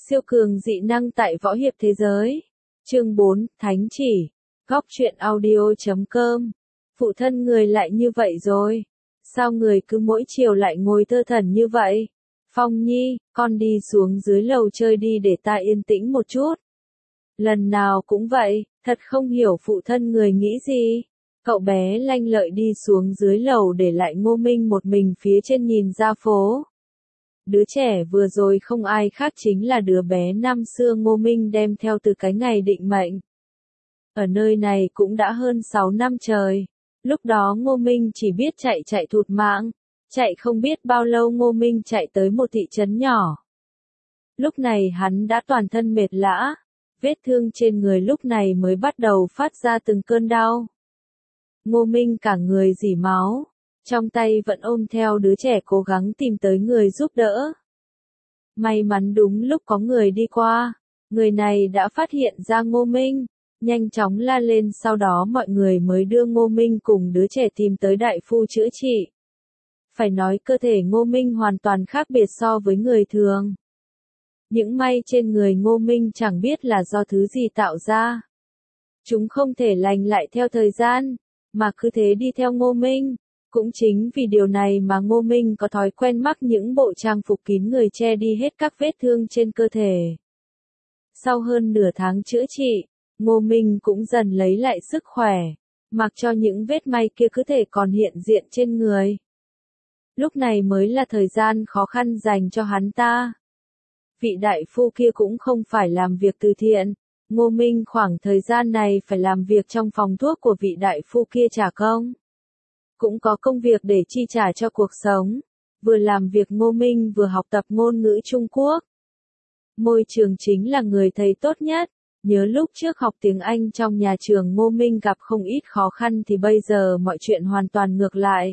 Siêu cường dị năng tại võ hiệp thế giới. Chương 4, Thánh chỉ. Góc truyện audio.com. Phụ thân người lại như vậy rồi. Sao người cứ mỗi chiều lại ngồi thơ thẩn như vậy? Phong Nhi, con đi xuống dưới lầu chơi đi để ta yên tĩnh một chút. Lần nào cũng vậy, thật không hiểu phụ thân người nghĩ gì. Cậu bé lanh lợi đi xuống dưới lầu để lại Ngô Minh một mình phía trên nhìn ra phố. Đứa trẻ vừa rồi không ai khác chính là đứa bé năm xưa Ngô Minh đem theo từ cái ngày định mệnh. Ở nơi này cũng đã hơn 6 năm trời. Lúc đó Ngô Minh chỉ biết chạy thụt mạng. Chạy không biết bao lâu Ngô Minh chạy tới một thị trấn nhỏ. Lúc này hắn đã toàn thân mệt lã. Vết thương trên người lúc này mới bắt đầu phát ra từng cơn đau. Ngô Minh cả người rỉ máu. Trong tay vẫn ôm theo đứa trẻ cố gắng tìm tới người giúp đỡ. May mắn đúng lúc có người đi qua. Người này đã phát hiện ra Ngô Minh. Nhanh chóng la lên, sau đó mọi người mới đưa Ngô Minh cùng đứa trẻ tìm tới đại phu chữa trị. Phải nói cơ thể Ngô Minh hoàn toàn khác biệt so với người thường. Những may trên người Ngô Minh chẳng biết là do thứ gì tạo ra. Chúng không thể lành lại theo thời gian, mà cứ thế đi theo Ngô Minh. Cũng chính vì điều này mà Ngô Minh có thói quen mắc những bộ trang phục kín người che đi hết các vết thương trên cơ thể. Sau hơn nửa tháng chữa trị, Ngô Minh cũng dần lấy lại sức khỏe, mặc cho những vết may kia cứ thể còn hiện diện trên người. Lúc này mới là thời gian khó khăn dành cho hắn ta. Vị đại phu kia cũng không phải làm việc từ thiện, Ngô Minh khoảng thời gian này phải làm việc trong phòng thuốc của vị đại phu kia trả công. Cũng có công việc để chi trả cho cuộc sống. Vừa làm việc Ngô Minh vừa học tập ngôn ngữ Trung Quốc. Môi trường chính là người thầy tốt nhất. Nhớ lúc trước học tiếng Anh trong nhà trường Ngô Minh gặp không ít khó khăn thì bây giờ mọi chuyện hoàn toàn ngược lại.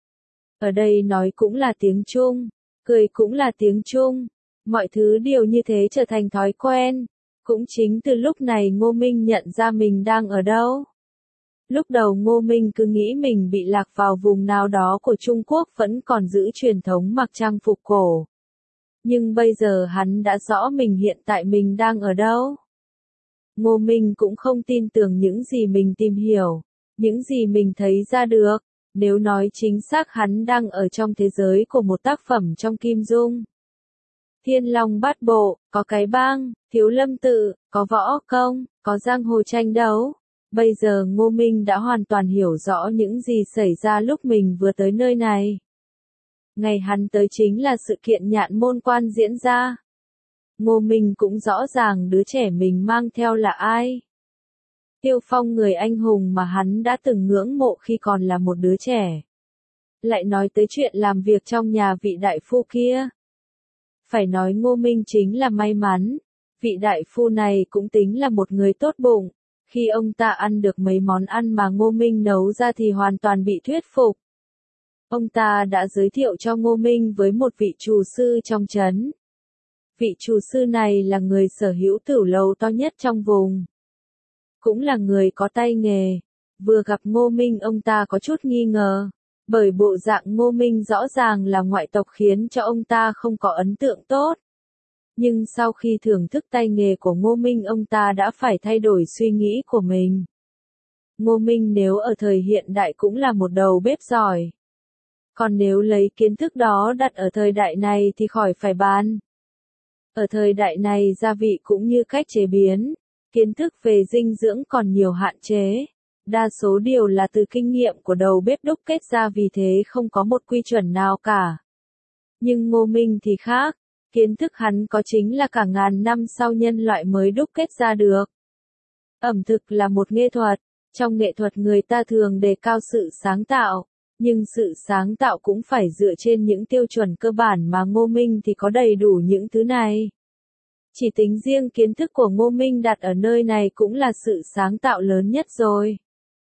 Ở đây nói cũng là tiếng Trung, cười cũng là tiếng Trung. Mọi thứ đều như thế trở thành thói quen. Cũng chính từ lúc này Ngô Minh nhận ra mình đang ở đâu. Lúc đầu Ngô Minh cứ nghĩ mình bị lạc vào vùng nào đó của Trung Quốc vẫn còn giữ truyền thống mặc trang phục cổ. Nhưng bây giờ hắn đã rõ mình hiện tại mình đang ở đâu. Ngô Minh cũng không tin tưởng những gì mình tìm hiểu, những gì mình thấy ra được. Nếu nói chính xác hắn đang ở trong thế giới của một tác phẩm trong Kim Dung. Thiên Long Bát Bộ, có cái bang, Thiếu Lâm Tự, có võ công, có giang hồ tranh đấu. Bây giờ Ngô Minh đã hoàn toàn hiểu rõ những gì xảy ra lúc mình vừa tới nơi này. Ngày hắn tới chính là sự kiện Nhạn Môn Quan diễn ra. Ngô Minh cũng rõ ràng đứa trẻ mình mang theo là ai. Tiêu Phong, người anh hùng mà hắn đã từng ngưỡng mộ khi còn là một đứa trẻ. Lại nói tới chuyện làm việc trong nhà vị đại phu kia. Phải nói Ngô Minh chính là may mắn. Vị đại phu này cũng tính là một người tốt bụng. Khi ông ta ăn được mấy món ăn mà Ngô Minh nấu ra thì hoàn toàn bị thuyết phục. Ông ta đã giới thiệu cho Ngô Minh với một vị trù sư trong trấn. Vị trù sư này là người sở hữu tửu lầu to nhất trong vùng. Cũng là người có tay nghề. Vừa gặp Ngô Minh ông ta có chút nghi ngờ. Bởi bộ dạng Ngô Minh rõ ràng là ngoại tộc khiến cho ông ta không có ấn tượng tốt. Nhưng sau khi thưởng thức tay nghề của Ngô Minh ông ta đã phải thay đổi suy nghĩ của mình. Ngô Minh nếu ở thời hiện đại cũng là một đầu bếp giỏi. Còn nếu lấy kiến thức đó đặt ở thời đại này thì khỏi phải bàn. Ở thời đại này gia vị cũng như cách chế biến, kiến thức về dinh dưỡng còn nhiều hạn chế. Đa số điều là từ kinh nghiệm của đầu bếp đúc kết ra, vì thế không có một quy chuẩn nào cả. Nhưng Ngô Minh thì khác. Kiến thức hắn có chính là cả ngàn năm sau nhân loại mới đúc kết ra được. Ẩm thực là một nghệ thuật. Trong nghệ thuật người ta thường đề cao sự sáng tạo. Nhưng sự sáng tạo cũng phải dựa trên những tiêu chuẩn cơ bản mà Ngô Minh thì có đầy đủ những thứ này. Chỉ tính riêng kiến thức của Ngô Minh đặt ở nơi này cũng là sự sáng tạo lớn nhất rồi.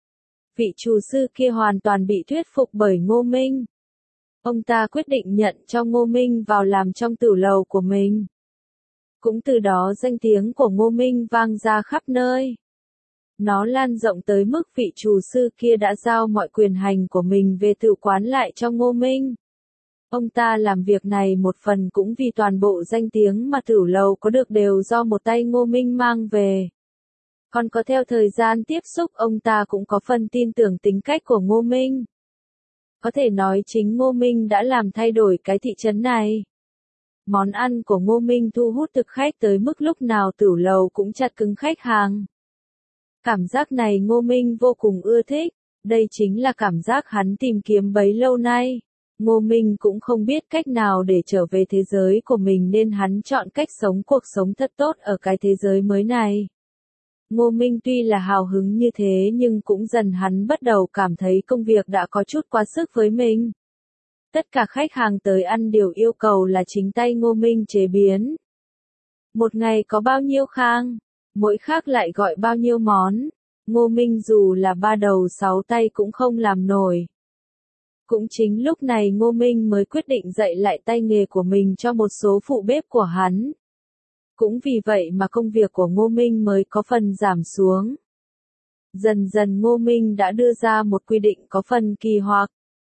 Vị trù sư kia hoàn toàn bị thuyết phục bởi Ngô Minh. Ông ta quyết định nhận cho Ngô Minh vào làm trong tửu lầu của mình. Cũng từ đó danh tiếng của Ngô Minh vang ra khắp nơi. Nó lan rộng tới mức vị trù sư kia đã giao mọi quyền hành của mình về tự quán lại cho Ngô Minh. Ông ta làm việc này một phần cũng vì toàn bộ danh tiếng mà Tửu Lầu có được đều do một tay Ngô Minh mang về. Còn có theo thời gian tiếp xúc ông ta cũng có phần tin tưởng tính cách của Ngô Minh. Có thể nói chính Ngô Minh đã làm thay đổi cái thị trấn này. Món ăn của Ngô Minh thu hút thực khách tới mức lúc nào Tửu Lầu cũng chặt cứng khách hàng. Cảm giác này Ngô Minh vô cùng ưa thích, đây chính là cảm giác hắn tìm kiếm bấy lâu nay. Ngô Minh cũng không biết cách nào để trở về thế giới của mình nên hắn chọn cách sống cuộc sống thật tốt ở cái thế giới mới này. Ngô Minh tuy là hào hứng như thế nhưng cũng dần hắn bắt đầu cảm thấy công việc đã có chút quá sức với mình. Tất cả khách hàng tới ăn đều yêu cầu là chính tay Ngô Minh chế biến. Một ngày có bao nhiêu khang, mỗi khác lại gọi bao nhiêu món, Ngô Minh dù là ba đầu sáu tay cũng không làm nổi. Cũng chính lúc này Ngô Minh mới quyết định dạy lại tay nghề của mình cho một số phụ bếp của hắn. Cũng vì vậy mà công việc của Ngô Minh mới có phần giảm xuống. Dần dần Ngô Minh đã đưa ra một quy định có phần kỳ hoặc.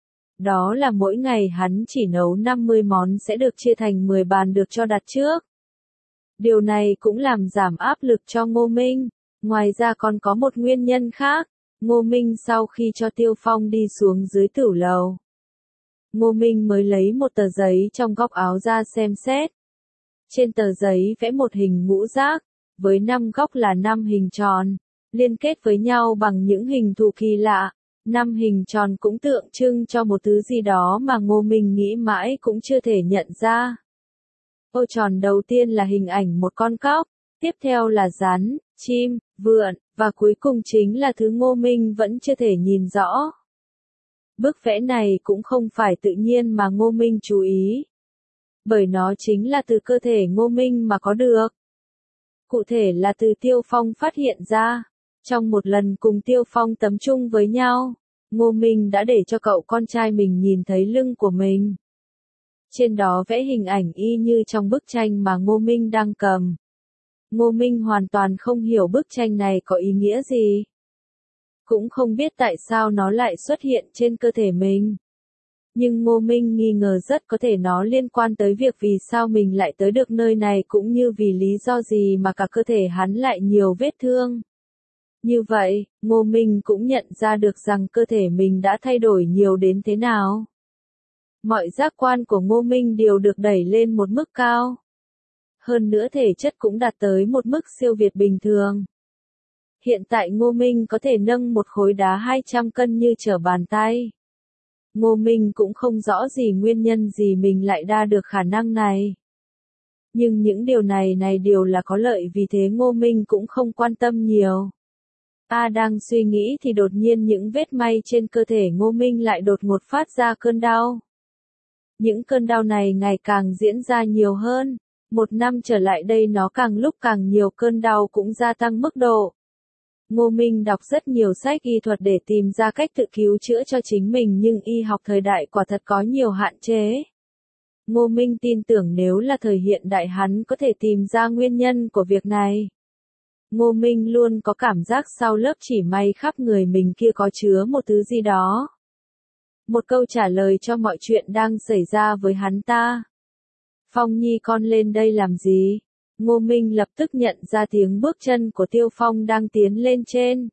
Đó là mỗi ngày hắn chỉ nấu 50 món sẽ được chia thành 10 bàn được cho đặt trước. Điều này cũng làm giảm áp lực cho Ngô Minh. Ngoài ra còn có một nguyên nhân khác. Ngô Minh sau khi cho Tiêu Phong đi xuống dưới Tửu Lầu, Ngô Minh mới lấy một tờ giấy trong góc áo ra xem xét. Trên tờ giấy vẽ một hình ngũ giác, với 5 góc là 5 hình tròn, liên kết với nhau bằng những hình thù kỳ lạ. 5 hình tròn cũng tượng trưng cho một thứ gì đó mà Ngô Minh nghĩ mãi cũng chưa thể nhận ra. Ô tròn đầu tiên là hình ảnh một con cóc, tiếp theo là rắn, chim, vượn, và cuối cùng chính là thứ Ngô Minh vẫn chưa thể nhìn rõ. Bức vẽ này cũng không phải tự nhiên mà Ngô Minh chú ý, bởi nó chính là từ cơ thể Ngô Minh mà có được. Cụ thể là từ Tiêu Phong phát hiện ra. Trong một lần cùng Tiêu Phong tấm chung với nhau, Ngô Minh đã để cho cậu con trai mình nhìn thấy lưng của mình. Trên đó vẽ hình ảnh y như trong bức tranh mà Ngô Minh đang cầm. Ngô Minh hoàn toàn không hiểu bức tranh này có ý nghĩa gì. Cũng không biết tại sao nó lại xuất hiện trên cơ thể mình. Nhưng Ngô Minh nghi ngờ rất có thể nó liên quan tới việc vì sao mình lại tới được nơi này cũng như vì lý do gì mà cả cơ thể hắn lại nhiều vết thương. Như vậy, Ngô Minh cũng nhận ra được rằng cơ thể mình đã thay đổi nhiều đến thế nào. Mọi giác quan của Ngô Minh đều được đẩy lên một mức cao. Hơn nữa thể chất cũng đạt tới một mức siêu việt bình thường. Hiện tại Ngô Minh có thể nâng một khối đá 200 cân như trở bàn tay. Ngô Minh cũng không rõ gì nguyên nhân gì mình lại đa được khả năng này. Nhưng những điều này đều là có lợi vì thế Ngô Minh cũng không quan tâm nhiều. Đang suy nghĩ thì đột nhiên những vết may trên cơ thể Ngô Minh lại đột ngột phát ra cơn đau. Những cơn đau này ngày càng diễn ra nhiều hơn. Một năm trở lại đây nó càng lúc càng nhiều cơn đau cũng gia tăng mức độ. Ngô Minh đọc rất nhiều sách y thuật để tìm ra cách tự cứu chữa cho chính mình nhưng y học thời đại quả thật có nhiều hạn chế. Ngô Minh tin tưởng nếu là thời hiện đại hắn có thể tìm ra nguyên nhân của việc này. Ngô Minh luôn có cảm giác sau lớp chỉ may khắp người mình kia có chứa một thứ gì đó. Một câu trả lời cho mọi chuyện đang xảy ra với hắn ta. Phong Nhi con lên đây làm gì? Ngô Minh lập tức nhận ra tiếng bước chân của Tiêu Phong đang tiến lên trên.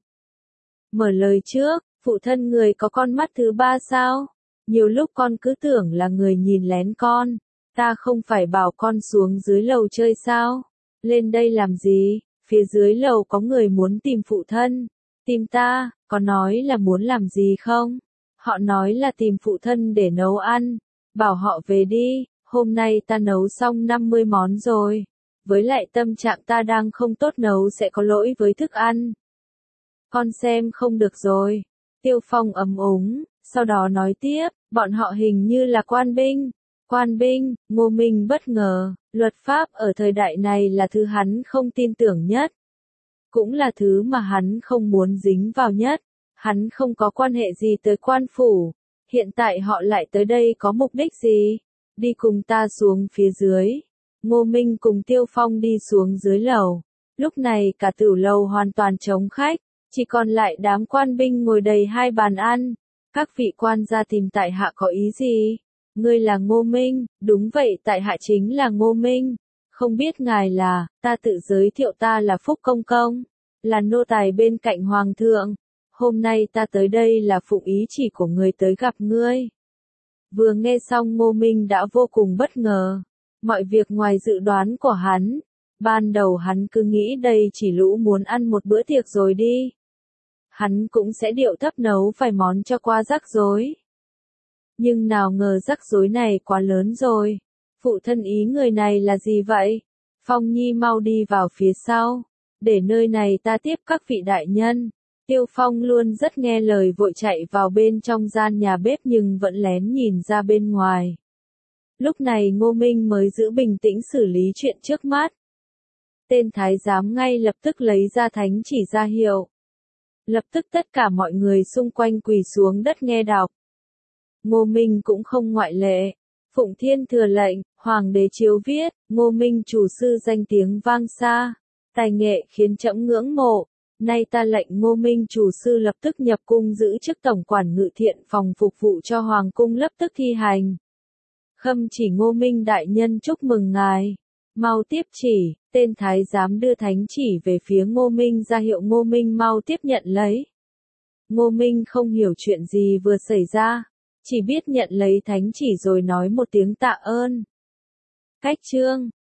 Mở lời trước, phụ thân người có con mắt thứ ba sao? Nhiều lúc con cứ tưởng là người nhìn lén con. Ta không phải bảo con xuống dưới lầu chơi sao? Lên đây làm gì? Phía dưới lầu có người muốn tìm phụ thân. Tìm ta, có nói là muốn làm gì không? Họ nói là tìm phụ thân để nấu ăn. Bảo họ về đi, hôm nay ta nấu xong 50 món rồi. Với lại tâm trạng ta đang không tốt nấu sẽ có lỗi với thức ăn. Con xem không được rồi. Tiêu Phong ấm úng, sau đó nói tiếp, bọn họ hình như là quan binh. Quan binh, Ngô Minh bất ngờ, luật pháp ở thời đại này là thứ hắn không tin tưởng nhất. Cũng là thứ mà hắn không muốn dính vào nhất. Hắn không có quan hệ gì tới quan phủ. Hiện tại họ lại tới đây có mục đích gì? Đi cùng ta xuống phía dưới. Ngô Minh cùng Tiêu Phong đi xuống dưới lầu. Lúc này cả Tửu Lầu hoàn toàn trống khách. Chỉ còn lại đám quan binh ngồi đầy hai bàn ăn. Các vị quan gia tìm tại hạ có ý gì? Ngươi là Ngô Minh, đúng vậy tại hạ chính là Ngô Minh. Không biết ngài là, ta tự giới thiệu ta là Phúc Công Công, là nô tài bên cạnh Hoàng thượng. Hôm nay ta tới đây là phụng ý chỉ của người tới gặp ngươi. Vừa nghe xong Ngô Minh đã vô cùng bất ngờ. Mọi việc ngoài dự đoán của hắn. Ban đầu hắn cứ nghĩ đây chỉ lũ muốn ăn một bữa tiệc rồi đi. Hắn cũng sẽ điệu thấp nấu vài món cho qua rắc rối. Nhưng nào ngờ rắc rối này quá lớn rồi. Phụ thân ý người này là gì vậy? Phong Nhi mau đi vào phía sau. Để nơi này ta tiếp các vị đại nhân. Tiêu Phong luôn rất nghe lời vội chạy vào bên trong gian nhà bếp nhưng vẫn lén nhìn ra bên ngoài. Lúc này Ngô Minh mới giữ bình tĩnh xử lý chuyện trước mắt. Tên thái giám ngay lập tức lấy ra thánh chỉ ra hiệu. Lập tức tất cả mọi người xung quanh quỳ xuống đất nghe đọc. Ngô Minh cũng không ngoại lệ. Phụng Thiên thừa lệnh, Hoàng đế chiếu viết, Ngô Minh chủ sư danh tiếng vang xa, tài nghệ khiến trẫm ngưỡng mộ. Nay ta lệnh Ngô Minh chủ sư lập tức nhập cung giữ chức tổng quản ngự thiện phòng phục vụ cho Hoàng cung lập tức thi hành. Khâm chỉ Ngô Minh đại nhân chúc mừng ngài. Mau tiếp chỉ, tên thái giám đưa thánh chỉ về phía Ngô Minh ra hiệu Ngô Minh mau tiếp nhận lấy. Ngô Minh không hiểu chuyện gì vừa xảy ra, chỉ biết nhận lấy thánh chỉ rồi nói một tiếng tạ ơn. Cách chương